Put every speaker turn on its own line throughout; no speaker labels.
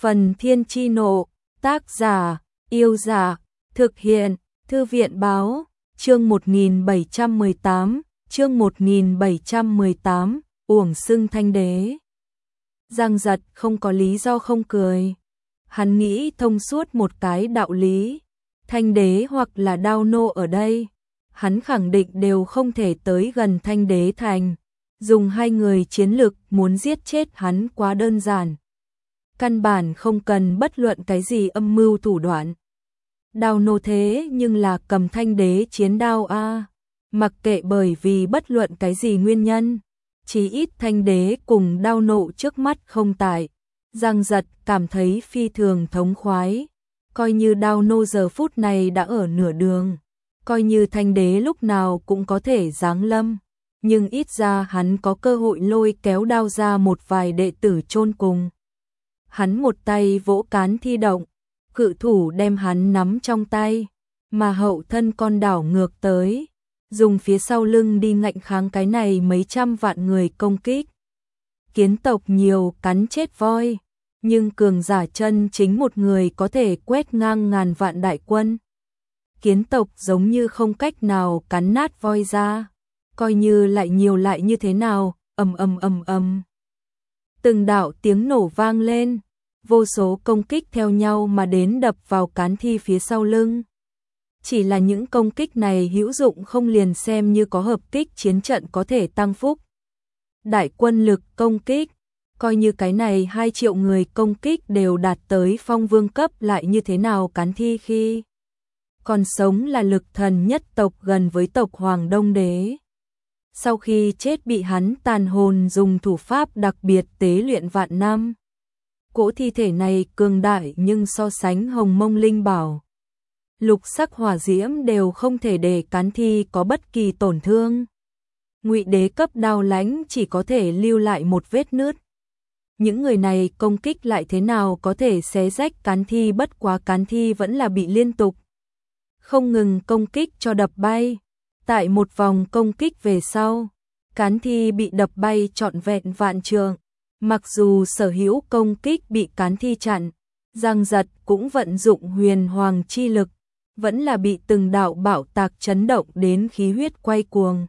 Phần Thiên Chi Nộ, tác giả, Yêu Dạ, thực hiện, Thư viện Báo, chương 1718, uổng xưng thanh đế. Giang Giật không có lý do không cười. Hắn nghĩ thông suốt một cái đạo lý. Thanh đế hoặc là Đao Nô ở đây, hắn khẳng định đều không thể tới gần Thanh đế thành. Dùng hai người chiến lực muốn giết chết hắn quá đơn giản. Căn bản không cần bất luận cái gì âm mưu thủ đoạn. Đao Nô thế nhưng là cầm Thanh đế chiến đao a, mặc kệ bởi vì bất luận cái gì nguyên nhân, chí ít Thanh đế cùng Đao Nô trước mắt không tại. Giang Giật cảm thấy phi thường thống khoái, coi như Đao Nô giờ phút này đã ở nửa đường, coi như Thanh đế lúc nào cũng có thể giáng lâm, nhưng ít ra hắn có cơ hội lôi kéo đao ra một vài đệ tử chôn cùng. Hắn một tay vỗ cán thi động, cự thủ đem hắn nắm trong tay, mà hậu thân con đảo ngược tới, dùng phía sau lưng đi ngạnh kháng cái này mấy trăm vạn người công kích. Kiến tộc nhiều cắn chết voi, nhưng cường giả chân chính một người có thể quét ngang ngàn vạn đại quân. Kiến tộc giống như không cách nào cắn nát voi ra, coi như lại nhiều lại như thế nào, ầm ầm ầm ầm. Từng đạo tiếng nổ vang lên, vô số công kích theo nhau mà đến đập vào cán thi phía sau lưng. Chỉ là những công kích này hữu dụng không liền xem như có hợp kích chiến trận có thể tăng phúc đại quân lực công kích, coi như cái này 2 triệu người công kích đều đạt tới phong vương cấp lại như thế nào, cán thi khi còn sống là lực thần nhất tộc gần với tộc Hoàng Đông Đế. Sau khi chết bị hắn tàn hồn dùng thủ pháp đặc biệt tế luyện vạn năm. Cỗ thi thể này cường đại nhưng so sánh hồng mông linh bảo, lục sắc hỏa diễm đều không thể để cán thi có bất kỳ tổn thương. Ngụy đế cấp đao lãnh chỉ có thể lưu lại một vết nứt. Những người này công kích lại thế nào có thể xé rách cán thi, bất quá cán thi vẫn là bị liên tục không ngừng công kích cho đập bay. Tại một vòng công kích về sau, cán thi bị đập bay trọn vẹn vạn trượng. Mặc dù sở hữu công kích bị cán thi chặn, Giang Giật cũng vận dụng huyền hoàng chi lực, vẫn là bị từng đạo bạo tạc chấn động đến khí huyết quay cuồng.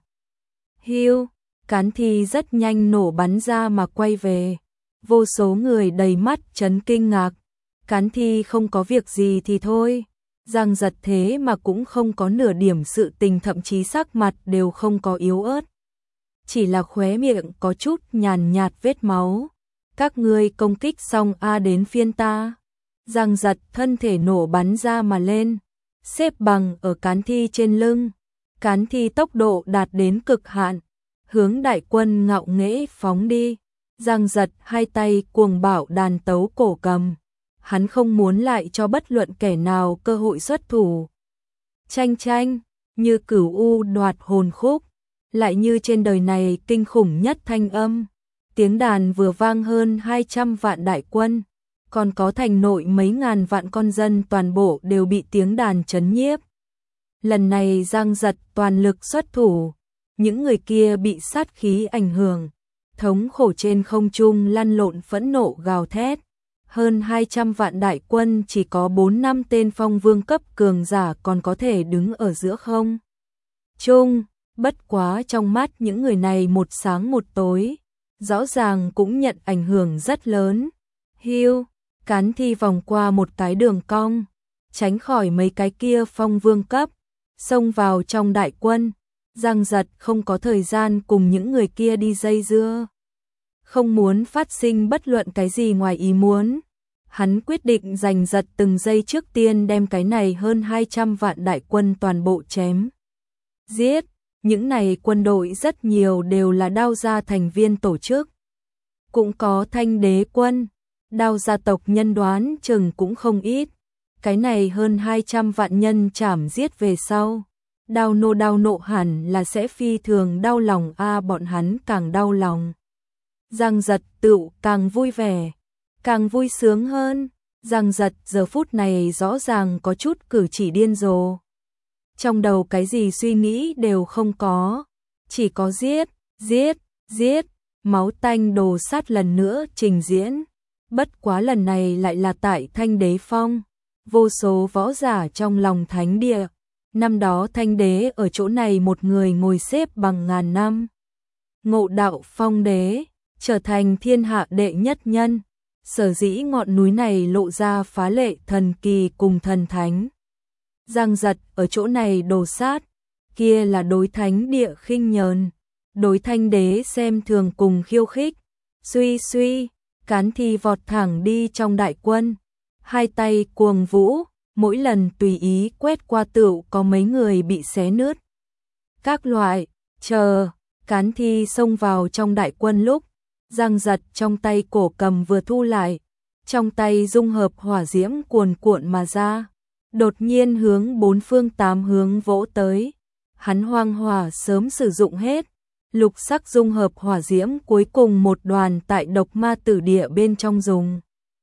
Hiu, cán thi rất nhanh nổ bắn ra mà quay về. Vô số người đầy mắt chấn kinh ngạc. Cán thi không có việc gì thì thôi, Giang Giật thế mà cũng không có nửa điểm sự tình, thậm chí sắc mặt đều không có yếu ớt. Chỉ là khóe miệng có chút nhàn nhạt vết máu. Các ngươi công kích xong đến phiên ta. Giang Giật thân thể nổ bắn ra mà lên, xếp bằng ở cán thi trên lưng. Cán thi tốc độ đạt đến cực hạn, hướng đại quân ngạo nghễ phóng đi. Giang Giật hai tay cuồng bạo đàn tấu cổ cầm. Hắn không muốn lại cho bất luận kẻ nào cơ hội xuất thủ. Chanh chanh, như cửu u đoạt hồn khúc, lại như trên đời này kinh khủng nhất thanh âm. Tiếng đàn vừa vang hơn 200 vạn đại quân, còn có thành nội mấy ngàn vạn con dân toàn bộ đều bị tiếng đàn chấn nhiếp. Lần này Giang Giật toàn lực xuất thủ, những người kia bị sát khí ảnh hưởng, thống khổ trên không trung lăn lộn phẫn nộ gào thét. Hơn 200 vạn đại quân chỉ có 4-5 tên phong vương cấp cường giả còn có thể đứng ở giữa không trung, bất quá trong mắt những người này một sáng một tối, rõ ràng cũng nhận ảnh hưởng rất lớn. Hiu, cán thi vòng qua một cái đường cong, tránh khỏi mấy cái kia phong vương cấp, xông vào trong đại quân. Giang Giật không có thời gian cùng những người kia đi dây dưa, không muốn phát sinh bất luận cái gì ngoài ý muốn. Hắn quyết định giành giật từng giây, trước tiên đem cái này hơn 200 vạn đại quân toàn bộ chém giết. Những này quân đội rất nhiều đều là Đao gia thành viên tổ chức, cũng có Thanh đế quân, Đao gia tộc nhân đoán chừng cũng không ít. Cái này hơn 200 vạn nhân chảm giết về sau, Đao nộ hẳn là sẽ phi thường đau lòng bọn hắn càng đau lòng. Giang Giật tựu càng vui vẻ, càng vui sướng hơn. Giang Giật giờ phút này rõ ràng có chút cử chỉ điên rồ. Trong đầu cái gì suy nghĩ đều không có, chỉ có giết, giết, giết, máu tanh đồ sát lần nữa trình diễn. Bất quá lần này lại là tại Thanh Đế Phong, vô số võ giả trong lòng thánh địa. Năm đó Thanh Đế ở chỗ này một người ngồi xếp bằng ngàn năm. Ngộ đạo Phong Đế, trở thành thiên hạ đệ nhất nhân. Sở dĩ ngọn núi này lộ ra phá lệ thần kỳ cùng thần thánh. Giang Giật ở chỗ này đồ sát, kia là đối thánh địa khinh nhờn, đối Thanh Đế xem thường cùng khiêu khích. Suy suy, Cán Thi vọt thẳng đi trong đại quân, hai tay cuồng vũ, mỗi lần tùy ý quét qua tựu có mấy người bị xé nứt. Các loại, chờ, Cán Thi xông vào trong đại quân lúc, Giang Giật trong tay cổ cầm vừa thu lại, trong tay dung hợp hỏa diễm cuồn cuộn mà ra, đột nhiên hướng bốn phương tám hướng vỗ tới. Hắn hoang hỏa sớm sử dụng hết, lục sắc dung hợp hỏa diễm cuối cùng một đoàn tại độc ma tử địa bên trong dùng.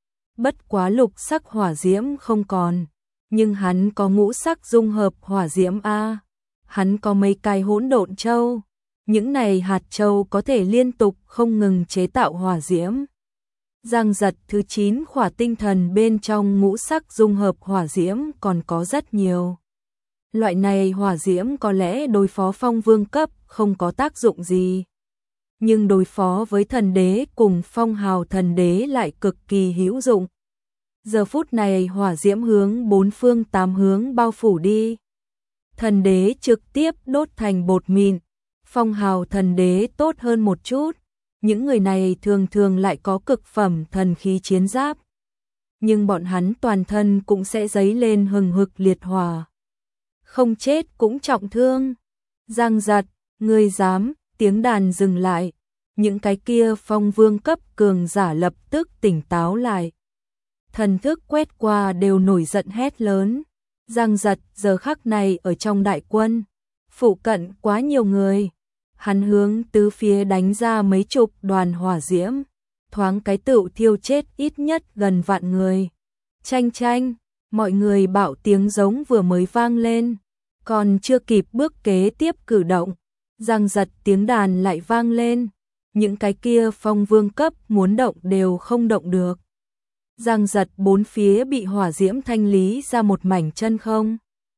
Bất quá lục sắc hỏa diễm không còn, nhưng hắn có ngũ sắc dung hợp hỏa diễm a. Hắn có mấy cái hỗn độn châu, những này hạt châu có thể liên tục không ngừng chế tạo hỏa diễm. Giang Giật thứ 9 khỏa tinh thần bên trong ngũ sắc dung hợp hỏa diễm còn có rất nhiều. Loại này hỏa diễm có lẽ đối phó phong vương cấp không có tác dụng gì, nhưng đối phó với thần đế cùng phong hào thần đế lại cực kỳ hữu dụng. Giờ phút này hỏa diễm hướng bốn phương tám hướng bao phủ đi. Thần đế trực tiếp đốt thành bột mịn, phong hào thần đế tốt hơn một chút. Những người này thường thường lại có cực phẩm thần khí chiến giáp, nhưng bọn hắn toàn thân cũng sẽ dấy lên hừng hực liệt hỏa, không chết cũng trọng thương. Giang Giật, ngươi dám? Tiếng đàn dừng lại, những cái kia phong vương cấp cường giả lập tức tỉnh táo lại. Thần thức quét qua đều nổi giận hét lớn. Giang Giật giờ khắc này ở trong đại quân, phụ cận quá nhiều người. Hắn hướng tứ phía đánh ra mấy chục đoàn hỏa diễm, thoáng cái tựu thiêu chết ít nhất gần vạn người. Chanh chanh, mọi người bạo tiếng giống vừa mới vang lên, còn chưa kịp bước kế tiếp cử động, Giang Giật tiếng đàn lại vang lên, những cái kia phong vương cấp muốn động đều không động được. Giang Giật bốn phía bị hỏa diễm thanh lý ra một mảnh chân không.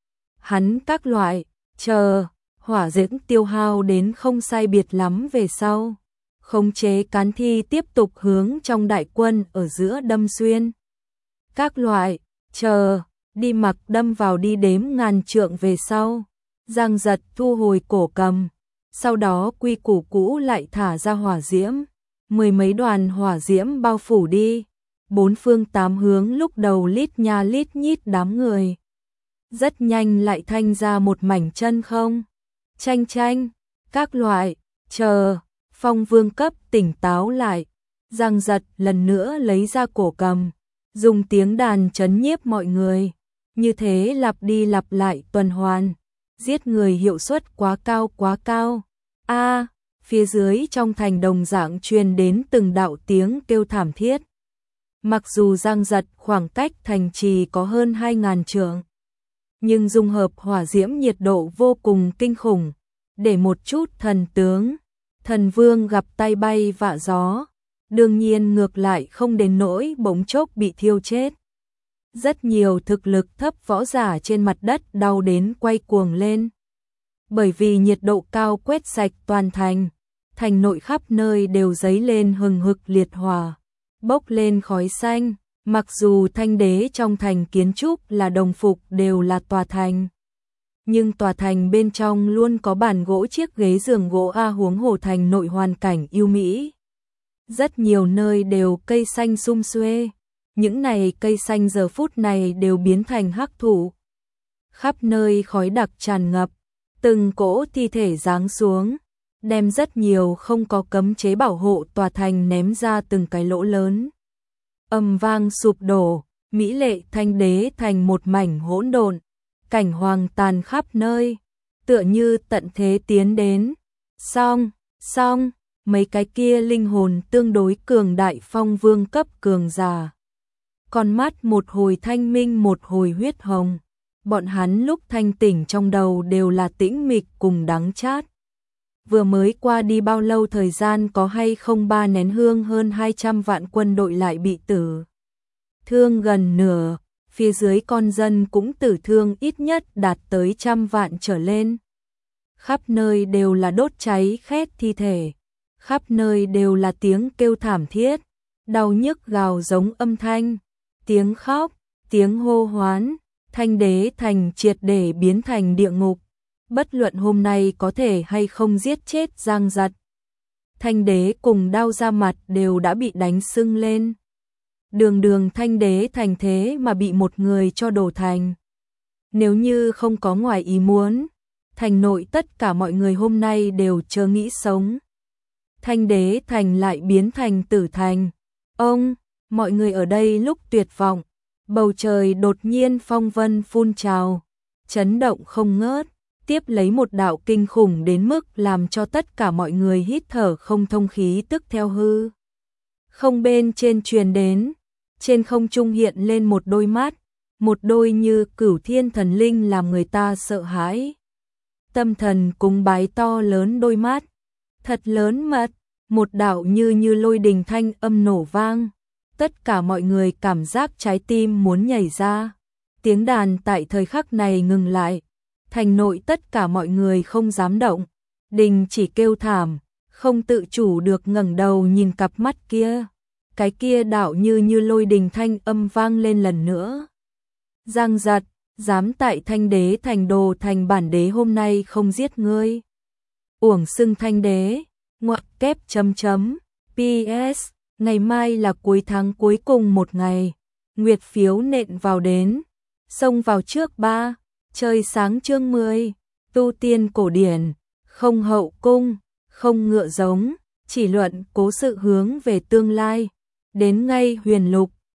Hắn các loại, chờ, hỏa diễm tiêu hao đến không sai biệt lắm về sau, khống chế Cán Thi tiếp tục hướng trong đại quân ở giữa đâm xuyên. Các loại, chờ, đi mặc đâm vào đi đếm ngàn trượng về sau. Giang Giật thu hồi cổ cầm, sau đó quy củ cũ lại thả ra hỏa diễm, mười mấy đoàn hỏa diễm bao phủ đi. Bốn phương tám hướng lúc đầu lít nha lít nhít đám người. Rất nhanh lại thanh ra một mảnh chân không. Chanh chanh, các loại, chờ, phong vương cấp tỉnh táo lại. Giang Giật lần nữa lấy ra cổ cầm, dùng tiếng đàn trấn nhiếp mọi người. Như thế lặp đi lặp lại tuần hoàn, giết người hiệu suất quá cao quá cao. A, phía dưới trong thành đồng dạng truyền đến từng đạo tiếng kêu thảm thiết. Mặc dù Giang Giật khoảng cách thành trì có hơn 2000 trượng, nhưng dung hợp hỏa diễm nhiệt độ vô cùng kinh khủng, để một chút thần tướng, thần vương gặp tay bay vạ gió, đương nhiên ngược lại không đến nỗi bỗng chốc bị thiêu chết. Rất nhiều thực lực thấp võ giả trên mặt đất đau đến quay cuồng lên. Bởi vì nhiệt độ cao quét sạch toàn thành, thành nội khắp nơi đều dấy lên hừng hực liệt hỏa, bốc lên khói xanh. Mặc dù Thanh Đế trong thành kiến trúc là đồng phục đều là tòa thành, nhưng tòa thành bên trong luôn có bàn gỗ chiếc ghế giường gỗ huống hồ thành nội hoàn cảnh yêu mỹ. Rất nhiều nơi đều cây xanh sum xuê, những này cây xanh giờ phút này đều biến thành hắc thụ. Khắp nơi khói đặc tràn ngập, từng cỗ thi thể giáng xuống, đem rất nhiều không có cấm chế bảo hộ tòa thành ném ra từng cái lỗ lớn. Âm vang sụp đổ, mỹ lệ Thanh Đế thành một mảnh hỗn độn, cảnh hoàng tàn khắp nơi, tựa như tận thế tiến đến. Song, mấy cái kia linh hồn tương đối cường đại phong vương cấp cường giả. Con mắt một hồi thanh minh một hồi huyết hồng, bọn hắn lúc thanh tỉnh trong đầu đều là tĩnh mịch cùng đắng chát. vừa mới qua đi bao lâu thời gian có hay không 3 nén hương hơn 200 vạn quân đội lại bị tử thương gần nửa, phía dưới con dân cũng tử thương ít nhất đạt tới 100 vạn trở lên. Khắp nơi đều là đốt cháy khét thi thể, khắp nơi đều là tiếng kêu thảm thiết, đau nhức gào giống âm thanh, tiếng khóc, tiếng hô hoán, Thanh Đế Thành triệt để biến thành địa ngục. Bất luận hôm nay có thể hay không giết chết Giang Giật, Thanh Đế cùng đao ra mặt đều đã bị đánh sưng lên. Đường đường Thanh Đế Thành thế mà bị một người cho đổ thành. Nếu như không có ngoài ý muốn, thành nội tất cả mọi người hôm nay đều chớ nghĩ sống. Thanh Đế Thành lại biến thành tử thành. Mọi người ở đây lúc tuyệt vọng, bầu trời đột nhiên phong vân phun trào, chấn động không ngớt, tiếp lấy một đạo kinh khủng đến mức làm cho tất cả mọi người hít thở không thông, khí tức theo hư không bên trên truyền đến. Trên không trung hiện lên một đôi mắt, một đôi như cửu thiên thần linh làm người ta sợ hãi. Tâm thần cúng bái to lớn đôi mắt, thật lớn mật, một đạo như lôi đình thanh âm nổ vang. Tất cả mọi người cảm giác trái tim muốn nhảy ra. Tiếng đàn tại thời khắc này ngừng lại. Thành nội tất cả mọi người không dám động, đình chỉ kêu thảm, không tự chủ được ngẩng đầu nhìn cặp mắt kia. Cái kia đạo như lôi đình thanh âm vang lên lần nữa. Giang Giật, dám tại Thanh Đế Thành đồ thành bản đế hôm nay không giết ngươi. Uổng xưng Thanh Đế, ngoặc kép chấm chấm, PS, ngày mai là cuối tháng cuối cùng một ngày. Nguyệt phiếu nện vào đến, xông vào trước 3, trời sáng chương 10, tu tiên cổ điển, không hậu cung, không ngựa giống, chỉ luận cố sự hướng về tương lai. Đến ngay huyền lục,